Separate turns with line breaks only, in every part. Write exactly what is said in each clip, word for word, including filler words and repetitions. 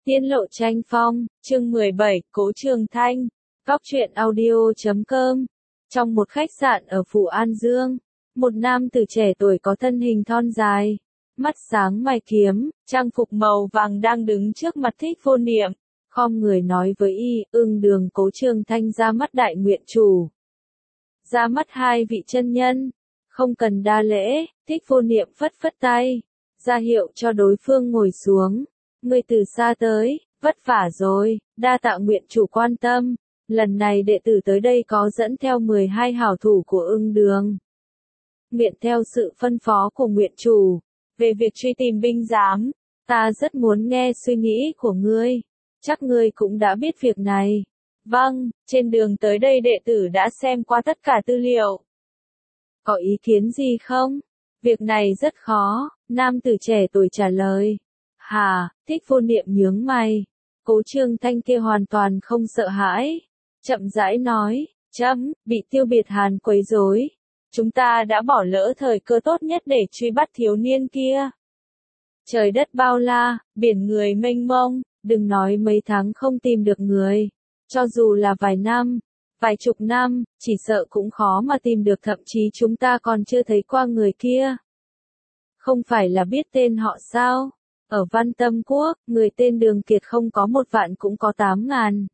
Tiên lộ tranh phong, chương mười bảy, Cố Trường Thanh, Góc truyện audio chấm com. Trong một khách sạn ở phủ An Dương, một nam tử trẻ tuổi có thân hình thon dài, mắt sáng mày kiếm, trang phục màu vàng đang đứng trước mặt Thích Vô Niệm, khom người nói với y, ưng đường Cố Trường Thanh ra mắt đại nguyện chủ. Ra mắt hai vị chân nhân, không cần đa lễ, Thích Vô Niệm phất phất tay, ra hiệu cho đối phương ngồi xuống. Người từ xa tới, vất vả rồi, đa tạ nguyện chủ quan tâm, lần này đệ tử tới đây có dẫn theo mười hai hảo thủ của ưng đường. Nguyện theo sự phân phó của nguyện chủ, về việc truy tìm binh giám, ta rất muốn nghe suy nghĩ của ngươi, chắc ngươi cũng đã biết việc này. Vâng, trên đường tới đây đệ tử đã xem qua tất cả tư liệu. Có ý kiến gì không? Việc này rất khó, nam tử trẻ tuổi trả lời. Hà, Thích Vô Niệm nhướng mày. Cố Trường Thanh kia hoàn toàn không sợ hãi. Chậm rãi nói, chấm, bị Tiêu Biệt Hàn quấy rối. Chúng ta đã bỏ lỡ thời cơ tốt nhất để truy bắt thiếu niên kia. Trời đất bao la, biển người mênh mông, đừng nói mấy tháng không tìm được người. Cho dù là vài năm, vài chục năm, chỉ sợ cũng khó mà tìm được, thậm chí chúng ta còn chưa thấy qua người kia. Không phải là biết tên họ sao? Ở Văn Tâm Quốc, người tên Đường Kiệt không có một vạn cũng có tám ngàn.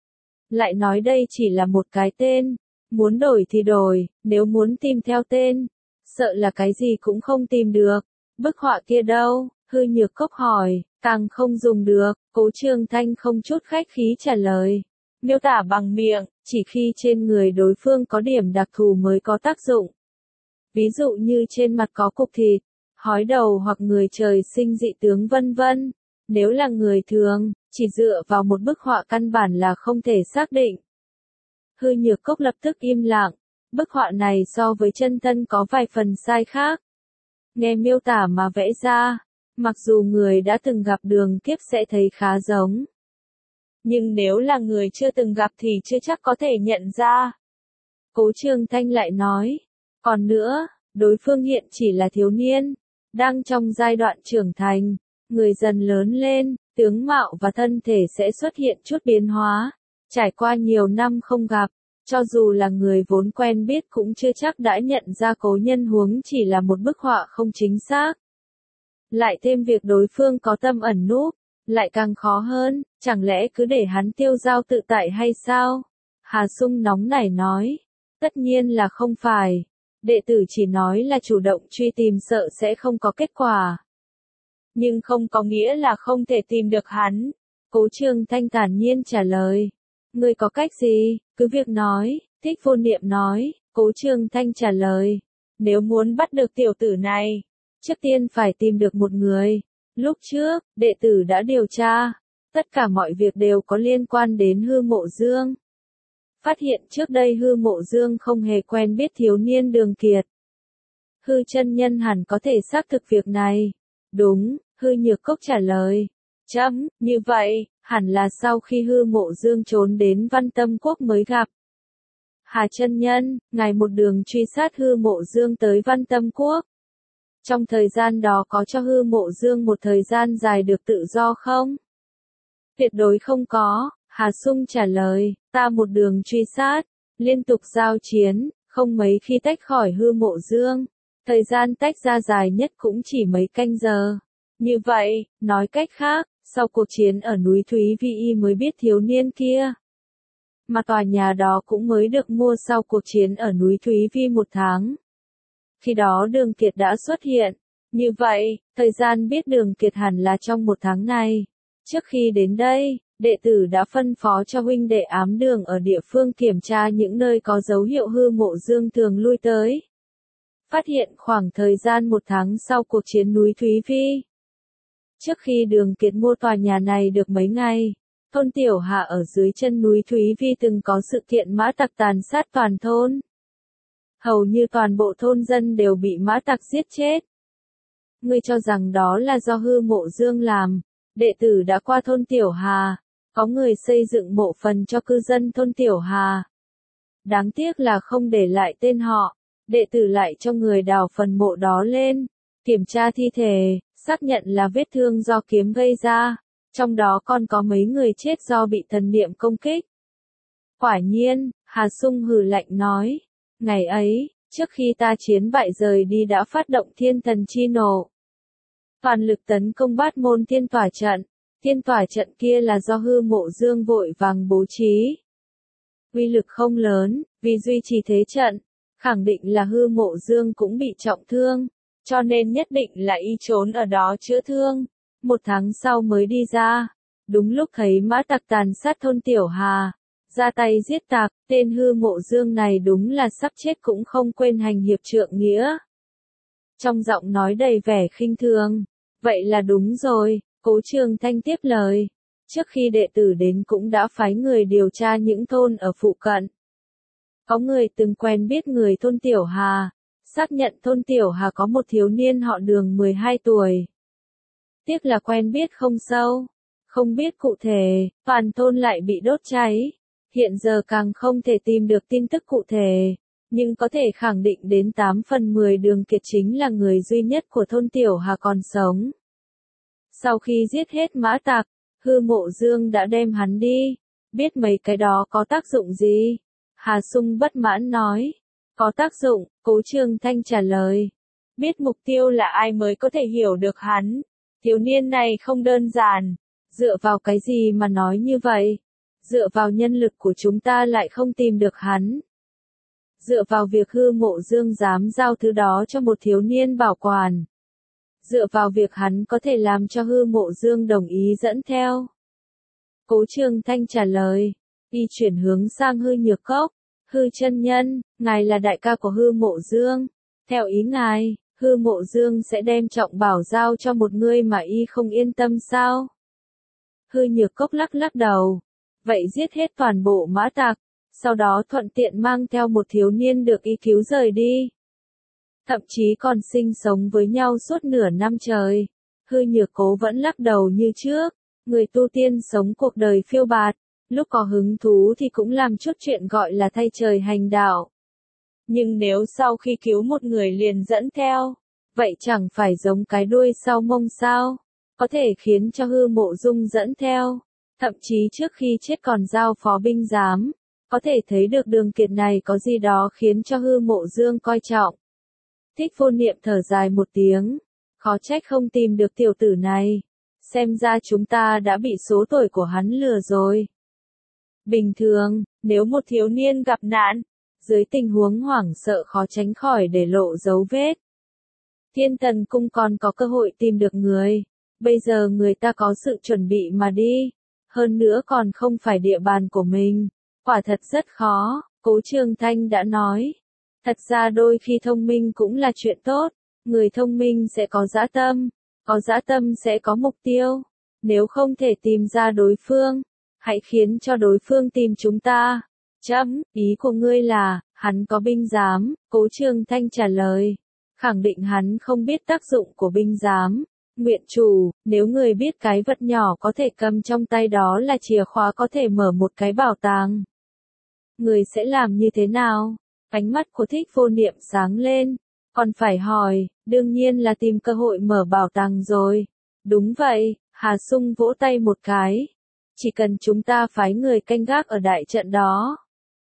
Lại nói đây chỉ là một cái tên, muốn đổi thì đổi, nếu muốn tìm theo tên, sợ là cái gì cũng không tìm được. Bức họa kia đâu? Hư Nhược Cốc hỏi, càng không dùng được, Cố Trường Thanh không chút khách khí trả lời. Miêu tả bằng miệng, chỉ khi trên người đối phương có điểm đặc thù mới có tác dụng. Ví dụ như trên mặt có cục thịt, hói đầu hoặc người trời sinh dị tướng vân vân. Nếu là người thường, chỉ dựa vào một bức họa căn bản là không thể xác định. Hư Nhược Cốc lập tức im lặng, bức họa này so với chân thân có vài phần sai khác. Nghe miêu tả mà vẽ ra, mặc dù người đã từng gặp Đường Kiếp sẽ thấy khá giống. Nhưng nếu là người chưa từng gặp thì chưa chắc có thể nhận ra. Cố Trường Thanh lại nói, còn nữa, đối phương hiện chỉ là thiếu niên, đang trong giai đoạn trưởng thành, người dần lớn lên, tướng mạo và thân thể sẽ xuất hiện chút biến hóa. Trải qua nhiều năm không gặp, cho dù là người vốn quen biết cũng chưa chắc đã nhận ra cố nhân, huống chỉ là một bức họa không chính xác. Lại thêm việc đối phương có tâm ẩn núp, lại càng khó hơn, chẳng lẽ cứ để hắn tiêu dao tự tại hay sao? Hà Sung nóng nảy nói, tất nhiên là không phải. Đệ tử chỉ nói là chủ động truy tìm sợ sẽ không có kết quả. Nhưng không có nghĩa là không thể tìm được hắn. Cố Trường Thanh thản nhiên trả lời. Ngươi có cách gì, cứ việc nói, Thích Vô Niệm nói. Cố Trường Thanh trả lời. Nếu muốn bắt được tiểu tử này, trước tiên phải tìm được một người. Lúc trước, đệ tử đã điều tra. Tất cả mọi việc đều có liên quan đến Hư Mộ Dương. Phát hiện trước đây Hư Mộ Dương không hề quen biết thiếu niên Đường Kiệt. Hư chân nhân hẳn có thể xác thực việc này. Đúng, Hư Nhược Cốc trả lời. Chấm, như vậy, hẳn là sau khi Hư Mộ Dương trốn đến Văn Tâm Quốc mới gặp. Hà chân nhân, ngài một đường truy sát Hư Mộ Dương tới Văn Tâm Quốc. Trong thời gian đó có cho Hư Mộ Dương một thời gian dài được tự do không? Tuyệt đối không có. Hà Sung trả lời, ta một đường truy sát, liên tục giao chiến, không mấy khi tách khỏi Hư Mộ Dương. Thời gian tách ra dài nhất cũng chỉ mấy canh giờ. Như vậy, nói cách khác, sau cuộc chiến ở núi Thúy Vi y mới biết thiếu niên kia. Mà tòa nhà đó cũng mới được mua sau cuộc chiến ở núi Thúy Vi một tháng. Khi đó Đường Kiệt đã xuất hiện. Như vậy, thời gian biết Đường Kiệt hẳn là trong một tháng này. Trước khi đến đây, đệ tử đã phân phó cho huynh đệ ám đường ở địa phương kiểm tra những nơi có dấu hiệu Hư Mộ Dương thường lui tới. Phát hiện khoảng thời gian một tháng sau cuộc chiến núi Thúy Vi. Trước khi Đường Kiệt mua tòa nhà này được mấy ngày, thôn Tiểu Hạ ở dưới chân núi Thúy Vi từng có sự kiện mã tặc tàn sát toàn thôn. Hầu như toàn bộ thôn dân đều bị mã tặc giết chết. Ngươi cho rằng đó là do Hư Mộ Dương làm. Đệ tử đã qua thôn Tiểu Hà, có người xây dựng mộ phần cho cư dân thôn Tiểu Hà. Đáng tiếc là không để lại tên họ, đệ tử lại cho người đào phần mộ đó lên, kiểm tra thi thể, xác nhận là vết thương do kiếm gây ra. Trong đó còn có mấy người chết do bị thần niệm công kích. Quả nhiên, Hà Sung hừ lạnh nói. Ngày ấy, trước khi ta chiến bại rời đi đã phát động thiên thần chi nổ. Toàn lực tấn công bát môn thiên tỏa trận. Thiên tỏa trận kia là do hư mộ dương vội vàng bố trí. Uy lực không lớn, vì duy trì thế trận, khẳng định là hư mộ dương cũng bị trọng thương, cho nên nhất định là y trốn ở đó chữa thương. Một tháng sau mới đi ra, đúng lúc thấy mã tặc tàn sát thôn Tiểu Hà, ra tay giết tặc, tên hư mộ dương này đúng là sắp chết cũng không quên hành hiệp trượng nghĩa. Trong giọng nói đầy vẻ khinh thường, vậy là đúng rồi, Cố Trường Thanh tiếp lời. Trước khi đệ tử đến cũng đã phái người điều tra những thôn ở phụ cận. Có người từng quen biết người thôn Tiểu Hà, xác nhận thôn Tiểu Hà có một thiếu niên họ Đường mười hai tuổi. Tiếc là quen biết không sâu, không biết cụ thể, toàn thôn lại bị đốt cháy. Hiện giờ càng không thể tìm được tin tức cụ thể, nhưng có thể khẳng định đến tám phần mười Đường Kiệt chính là người duy nhất của thôn Tiểu Hà còn sống. Sau khi giết hết mã tặc, hư mộ dương đã đem hắn đi. Biết mấy cái đó có tác dụng gì? Hà Sung bất mãn nói. Có tác dụng, Cố Trường Thanh trả lời. Biết mục tiêu là ai mới có thể hiểu được hắn. Thiếu niên này không đơn giản. Dựa vào cái gì mà nói như vậy? Dựa vào nhân lực của chúng ta lại không tìm được hắn. Dựa vào việc hư mộ dương dám giao thứ đó cho một thiếu niên bảo quản. Dựa vào việc hắn có thể làm cho hư mộ dương đồng ý dẫn theo. Cố Trường Thanh trả lời. Y chuyển hướng sang hư nhược cốc. Hư chân nhân, ngài là đại ca của hư mộ dương. Theo ý ngài, hư mộ dương sẽ đem trọng bảo giao cho một người mà y không yên tâm sao? Hư nhược cốc lắc lắc đầu. Vậy giết hết toàn bộ mã tặc, sau đó thuận tiện mang theo một thiếu niên được y cứu rời đi. Thậm chí còn sinh sống với nhau suốt nửa năm trời. Hư nhược cố vẫn lắc đầu như trước. Người tu tiên sống cuộc đời phiêu bạt, lúc có hứng thú thì cũng làm chút chuyện gọi là thay trời hành đạo. Nhưng nếu sau khi cứu một người liền dẫn theo, vậy chẳng phải giống cái đuôi sau mông sao? Có thể khiến cho hư mộ dung dẫn theo. Thậm chí trước khi chết còn giao phó binh giám. Có thể thấy được Đường Kiệt này có gì đó khiến cho hư mộ dương coi trọng. Thích Vô Niệm thở dài một tiếng. Khó trách không tìm được tiểu tử này. Xem ra chúng ta đã bị số tuổi của hắn lừa rồi. Bình thường, nếu một thiếu niên gặp nạn, dưới tình huống hoảng sợ khó tránh khỏi để lộ dấu vết. Thiên Tần Cung còn có cơ hội tìm được người. Bây giờ người ta có sự chuẩn bị mà đi. Hơn nữa còn không phải địa bàn của mình. Quả thật rất khó, Cố Trường Thanh đã nói. Thật ra đôi khi thông minh cũng là chuyện tốt. Người thông minh sẽ có dã tâm. Có dã tâm sẽ có mục tiêu. Nếu không thể tìm ra đối phương, hãy khiến cho đối phương tìm chúng ta. Chấm, ý của ngươi là, hắn có binh giám, Cố Trường Thanh trả lời. Khẳng định hắn không biết tác dụng của binh giám. Nguyện chủ, nếu người biết cái vật nhỏ có thể cầm trong tay đó là chìa khóa có thể mở một cái bảo tàng. Người sẽ làm như thế nào? Ánh mắt của Thích Vô Niệm sáng lên. Còn phải hỏi, đương nhiên là tìm cơ hội mở bảo tàng rồi. Đúng vậy, Hà Sung vỗ tay một cái. Chỉ cần chúng ta phái người canh gác ở đại trận đó.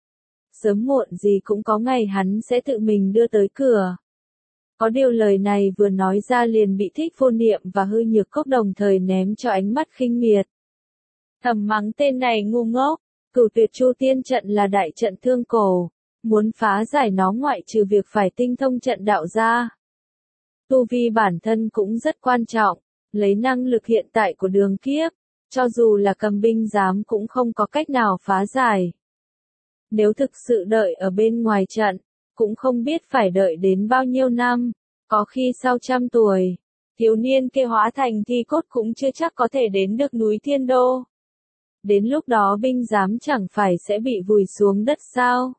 Sớm muộn gì cũng có ngày hắn sẽ tự mình đưa tới cửa. Có điều lời này vừa nói ra liền bị Thích Vô Niệm và Hư Nhược Cốc đồng thời ném cho ánh mắt khinh miệt. Thầm mắng tên này ngu ngốc, Cửu Tuyệt Chu Tiên trận là đại trận thương cổ, muốn phá giải nó ngoại trừ việc phải tinh thông trận đạo ra. Tu vi bản thân cũng rất quan trọng, lấy năng lực hiện tại của Đường Kiếp, cho dù là cầm binh giám cũng không có cách nào phá giải. Nếu thực sự đợi ở bên ngoài trận, cũng không biết phải đợi đến bao nhiêu năm, có khi sau trăm tuổi, thiếu niên kia hóa thành thi cốt cũng chưa chắc có thể đến được núi Thiên Đô. Đến lúc đó binh giám chẳng phải sẽ bị vùi xuống đất sao?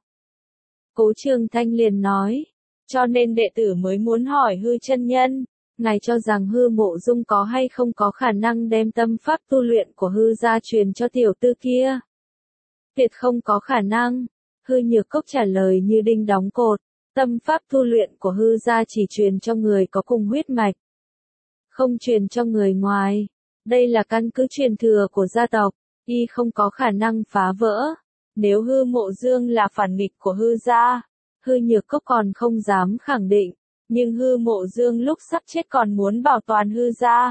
Cố Trường Thanh liền nói, cho nên đệ tử mới muốn hỏi Hư chân nhân, ngài cho rằng Hư Mộ Dung có hay không có khả năng đem tâm pháp tu luyện của Hư gia truyền cho tiểu tư kia? Tuyệt không có khả năng. Hư Nhược Cốc trả lời như đinh đóng cột, tâm pháp tu luyện của Hư gia chỉ truyền cho người có cùng huyết mạch, không truyền cho người ngoài. Đây là căn cứ truyền thừa của gia tộc, y không có khả năng phá vỡ. Nếu hư mộ dương là phản nghịch của hư gia, hư nhược cốc còn không dám khẳng định, nhưng hư mộ dương lúc sắp chết còn muốn bảo toàn hư gia.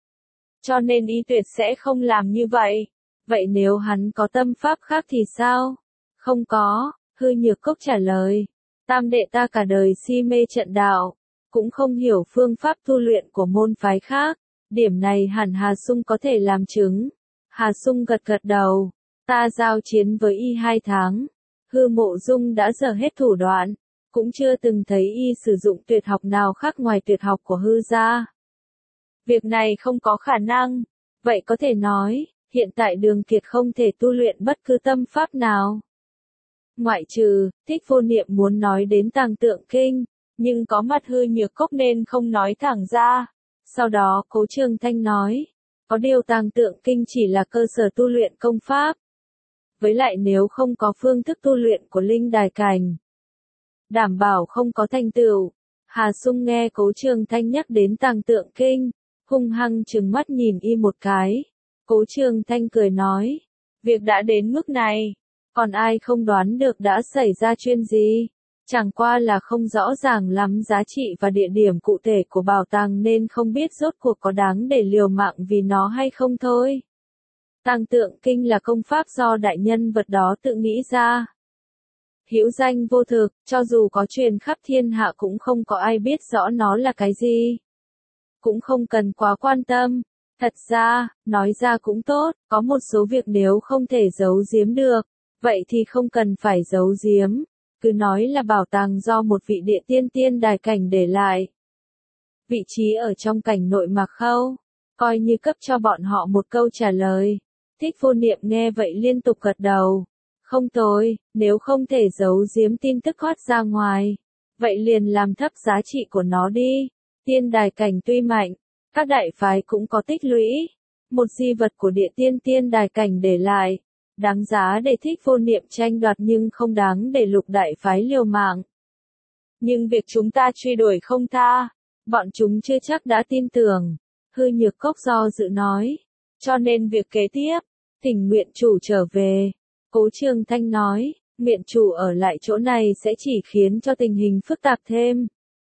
Cho nên y tuyệt sẽ không làm như vậy. Vậy nếu hắn có tâm pháp khác thì sao? Không có, hư nhược cốc trả lời. Tam đệ ta cả đời si mê trận đạo, cũng không hiểu phương pháp tu luyện của môn phái khác. Điểm này hẳn Hà Sung có thể làm chứng. Hà Sung gật gật đầu. Ta giao chiến với y hai tháng. Hư mộ dung đã dở hết thủ đoạn. Cũng chưa từng thấy y sử dụng tuyệt học nào khác ngoài tuyệt học của hư gia. Việc này không có khả năng. Vậy có thể nói, hiện tại Đường Kiệt không thể tu luyện bất cứ tâm pháp nào. Ngoại trừ, Thích Vô Niệm muốn nói đến Tàng Tượng Kinh, nhưng có mặt hư nhược cốc nên không nói thẳng ra. Sau đó Cố Trường Thanh nói, có điều Tàng Tượng Kinh chỉ là cơ sở tu luyện công pháp. Với lại nếu không có phương thức tu luyện của linh đài cảnh, đảm bảo không có thành tựu. Hà Sung nghe Cố Trường Thanh nhắc đến Tàng Tượng Kinh, hung hăng trừng mắt nhìn y một cái. Cố Trường Thanh cười nói, việc đã đến mức này, còn ai không đoán được đã xảy ra chuyện gì, chẳng qua là không rõ ràng lắm giá trị và địa điểm cụ thể của bảo tàng nên không biết rốt cuộc có đáng để liều mạng vì nó hay không thôi. Tàng Tượng Kinh là công pháp do đại nhân vật đó tự nghĩ ra. Hữu danh vô thực, cho dù có truyền khắp thiên hạ cũng không có ai biết rõ nó là cái gì. Cũng không cần quá quan tâm. Thật ra, nói ra cũng tốt, có một số việc nếu không thể giấu giếm được, vậy thì không cần phải giấu giếm. Cứ nói là bảo tàng do một vị địa tiên tiên đài cảnh để lại. Vị trí ở trong cảnh nội mạc khâu, coi như cấp cho bọn họ một câu trả lời. Thích Vô Niệm nghe vậy liên tục gật đầu. Không tồi, nếu không thể giấu giếm tin tức thoát ra ngoài, vậy liền làm thấp giá trị của nó đi. Tiên đài cảnh tuy mạnh, các đại phái cũng có tích lũy. Một di vật của địa tiên tiên đài cảnh để lại, đáng giá để Thích Vô Niệm tranh đoạt nhưng không đáng để lục đại phái liều mạng. Nhưng việc chúng ta truy đuổi không tha, bọn chúng chưa chắc đã tin tưởng. Hư nhược cốc do dự nói. Cho nên việc kế tiếp, thỉnh nguyện chủ trở về. Cố Trường Thanh nói, nguyện chủ ở lại chỗ này sẽ chỉ khiến cho tình hình phức tạp thêm.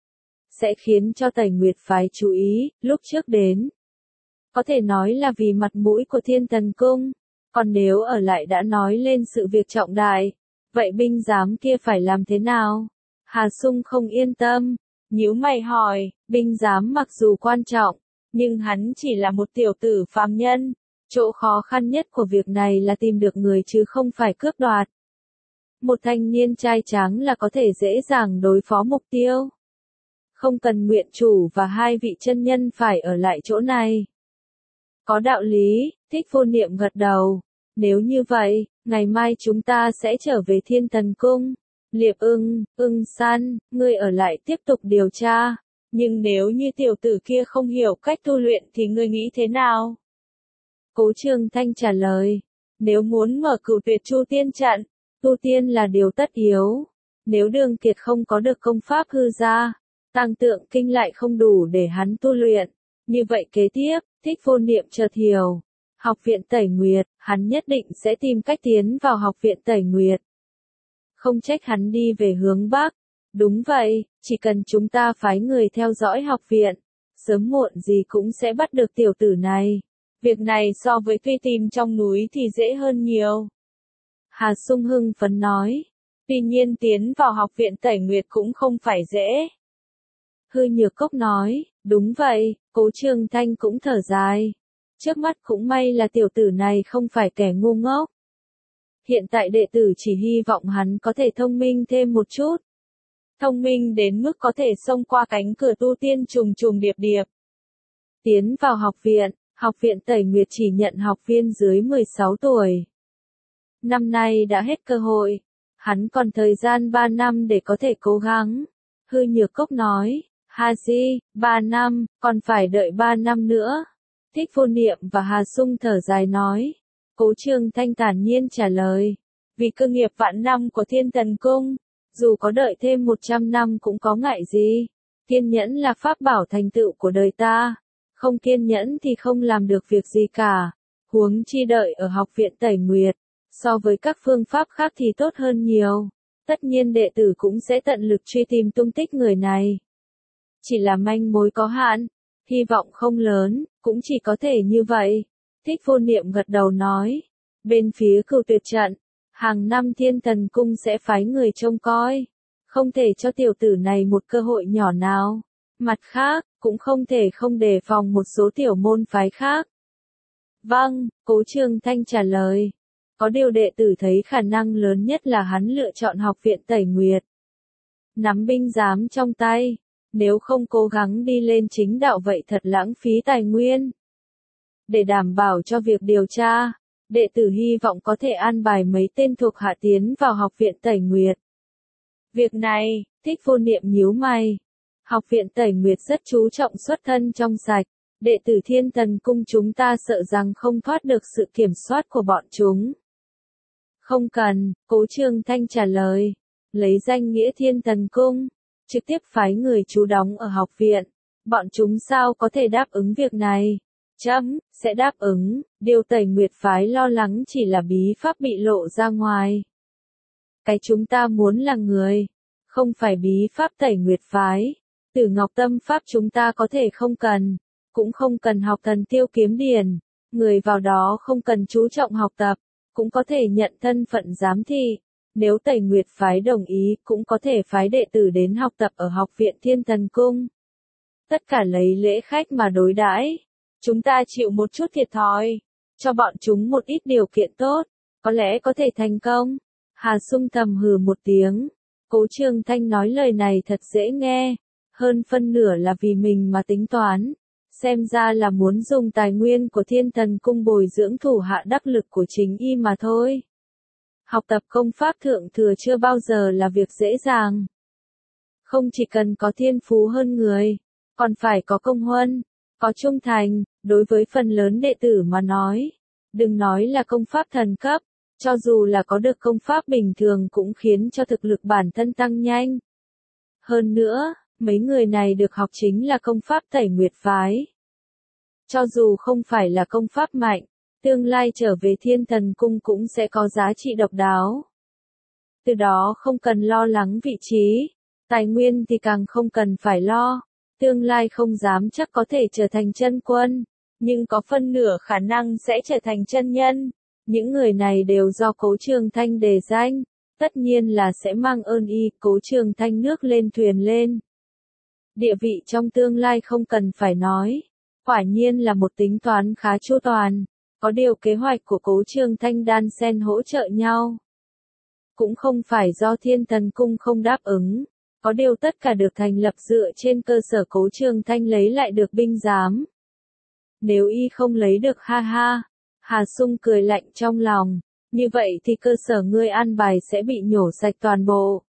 Sẽ khiến cho Tẩy Nguyệt phái chú ý, lúc trước đến. Có thể nói là vì mặt mũi của Thiên Thần Cung, còn nếu ở lại đã nói lên sự việc trọng đại, vậy binh giám kia phải làm thế nào? Hà Sung không yên tâm, nhíu mày hỏi, binh giám mặc dù quan trọng, nhưng hắn chỉ là một tiểu tử phàm nhân, chỗ khó khăn nhất của việc này là tìm được người chứ không phải cướp đoạt. Một thanh niên trai tráng là có thể dễ dàng đối phó mục tiêu. Không cần nguyện chủ và hai vị chân nhân phải ở lại chỗ này. Có đạo lý, Thích Vô Niệm gật đầu. Nếu như vậy, ngày mai chúng ta sẽ trở về Thiên Thần Cung. Liệp Ưng, Ưng San, ngươi ở lại tiếp tục điều tra. Nhưng nếu như tiểu tử kia không hiểu cách tu luyện thì ngươi nghĩ thế nào? Cố Trường Thanh trả lời. Nếu muốn mở Cửu Tuyệt Chu Tiên trận, tu tiên là điều tất yếu. Nếu Đường Kiệt không có được công pháp hư gia, Tàng Tượng Kinh lại không đủ để hắn tu luyện. Như vậy kế tiếp, Thích Vô Niệm chợt hiểu. Học viện Tẩy Nguyệt, hắn nhất định sẽ tìm cách tiến vào học viện Tẩy Nguyệt. Không trách hắn đi về hướng Bắc. Đúng vậy, chỉ cần chúng ta phái người theo dõi học viện, sớm muộn gì cũng sẽ bắt được tiểu tử này. Việc này so với truy tìm trong núi thì dễ hơn nhiều. Hà Sung hưng phấn nói. Tuy nhiên tiến vào học viện Tẩy Nguyệt cũng không phải dễ. Hư Nhược Cốc nói, đúng vậy, Cố Trường Thanh cũng thở dài. Trước mắt cũng may là tiểu tử này không phải kẻ ngu ngốc. Hiện tại đệ tử chỉ hy vọng hắn có thể thông minh thêm một chút. Thông minh đến mức có thể xông qua cánh cửa tu tiên trùng trùng điệp điệp. Tiến vào học viện, học viện Tẩy Nguyệt chỉ nhận học viên dưới mười sáu tuổi. Năm nay đã hết cơ hội, hắn còn thời gian ba năm để có thể cố gắng. Hư Nhược Cốc nói, Hà Di, ba năm, còn phải đợi ba năm nữa. Thích Vô Niệm và Hà Sung thở dài nói. Cố Trường Thanh thản nhiên trả lời. Vì cơ nghiệp vạn năm của Thiên Thần Cung, dù có đợi thêm một trăm năm cũng có ngại gì. Kiên nhẫn là pháp bảo thành tựu của đời ta. không kiên nhẫn thì không làm được việc gì cả. Huống chi đợi ở học viện Tẩy Nguyệt, so với các phương pháp khác thì tốt hơn nhiều. Tất nhiên đệ tử cũng sẽ tận lực truy tìm tung tích người này. Chỉ là manh mối có hạn, hy vọng không lớn, cũng chỉ có thể như vậy. Thích Vô Niệm gật đầu nói. Bên phía Cửu Tuyệt trận, hàng năm Thiên Thần Cung sẽ phái người trông coi. Không thể cho tiểu tử này một cơ hội nhỏ nào. Mặt khác, cũng không thể không đề phòng một số tiểu môn phái khác. Vâng, Cố Trường Thanh trả lời. Có điều đệ tử thấy khả năng lớn nhất là hắn lựa chọn học viện Tẩy Nguyệt. Nắm binh giám trong tay, nếu không cố gắng đi lên chính đạo vậy thật lãng phí tài nguyên. Để đảm bảo cho việc điều tra, đệ tử hy vọng có thể an bài mấy tên thuộc hạ tiến vào học viện Tẩy Nguyệt. Việc này, Thích Vô Niệm nhíu mày. Học viện Tẩy Nguyệt rất chú trọng xuất thân trong sạch. Đệ tử Thiên Thần Cung chúng ta sợ rằng không thoát được sự kiểm soát của bọn chúng. Không cần, Cố Trường Thanh trả lời. Lấy danh nghĩa Thiên Thần Cung, trực tiếp phái người trú đóng ở học viện. Bọn chúng sao có thể đáp ứng việc này? Chấm, sẽ đáp ứng. Điều Tẩy Nguyệt phái lo lắng chỉ là bí pháp bị lộ ra ngoài. Cái chúng ta muốn là người, không phải bí pháp Tẩy Nguyệt phái. Tử Ngọc Tâm pháp chúng ta có thể không cần. Cũng không cần học Thần Tiêu Kiếm Điển, người vào đó không cần chú trọng học tập, cũng có thể nhận thân phận giám thị. Nếu Tẩy Nguyệt phái đồng ý, cũng có thể phái đệ tử đến học tập ở học viện Thiên Thần Cung. Tất cả lấy lễ khách mà đối đãi. Chúng ta chịu một chút thiệt thòi, cho bọn chúng một ít điều kiện tốt, có lẽ có thể thành công. Hà Sung thầm hừ một tiếng. Cố Trường Thanh nói lời này thật dễ nghe, hơn phân nửa là vì mình mà tính toán. Xem ra là muốn dùng tài nguyên của Thiên Thần Cung bồi dưỡng thủ hạ đắc lực của chính y mà thôi. Học tập công pháp thượng thừa chưa bao giờ là việc dễ dàng. Không chỉ cần có thiên phú hơn người, còn phải có công huân, có trung thành, đối với phần lớn đệ tử mà nói. Đừng nói là công pháp thần cấp, cho dù là có được công pháp bình thường cũng khiến cho thực lực bản thân tăng nhanh. Hơn nữa, mấy người này được học chính là công pháp Tẩy Nguyệt phái. Cho dù không phải là công pháp mạnh, tương lai trở về Thiên Thần Cung cũng sẽ có giá trị độc đáo. Từ đó không cần lo lắng vị trí, tài nguyên thì càng không cần phải lo. Tương lai không dám chắc có thể trở thành chân quân, nhưng có phân nửa khả năng sẽ trở thành chân nhân. Những người này đều do Cố Trường Thanh đề danh, tất nhiên là sẽ mang ơn y. Cố Trường Thanh nước lên thuyền lên. Địa vị trong tương lai không cần phải nói, quả nhiên là một tính toán khá chu toàn. Có điều kế hoạch của Cố Trường Thanh đan xen hỗ trợ nhau. Cũng không phải do Thiên Thần Cung không đáp ứng, có điều tất cả được thành lập dựa trên cơ sở Cố Trường Thanh lấy lại được binh giám. Nếu y không lấy được ha ha, Hà Sung cười lạnh trong lòng, như vậy thì cơ sở ngươi an bài sẽ bị nhổ sạch toàn bộ.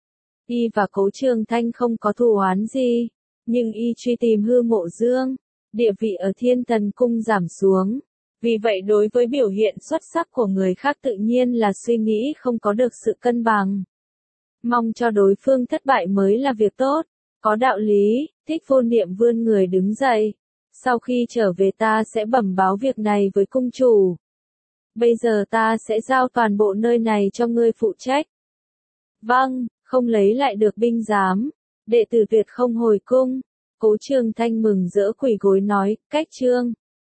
Y và Cố Trường Thanh không có thù oán gì, nhưng y truy tìm Hư Mộ Dương, địa vị ở Thiên Thần Cung giảm xuống. Vì vậy đối với biểu hiện xuất sắc của người khác tự nhiên là suy nghĩ không có được sự cân bằng. Mong cho đối phương thất bại mới là việc tốt. Có đạo lý. Thích Vô Niệm vươn người đứng dậy. Sau khi trở về ta sẽ bẩm báo việc này với cung chủ. Bây giờ ta sẽ giao toàn bộ nơi này cho ngươi phụ trách. Vâng, không lấy lại được binh giám, đệ tử tuyệt không hồi cung. Cố Trường Thanh mừng rỡ quỳ gối nói, cách trương.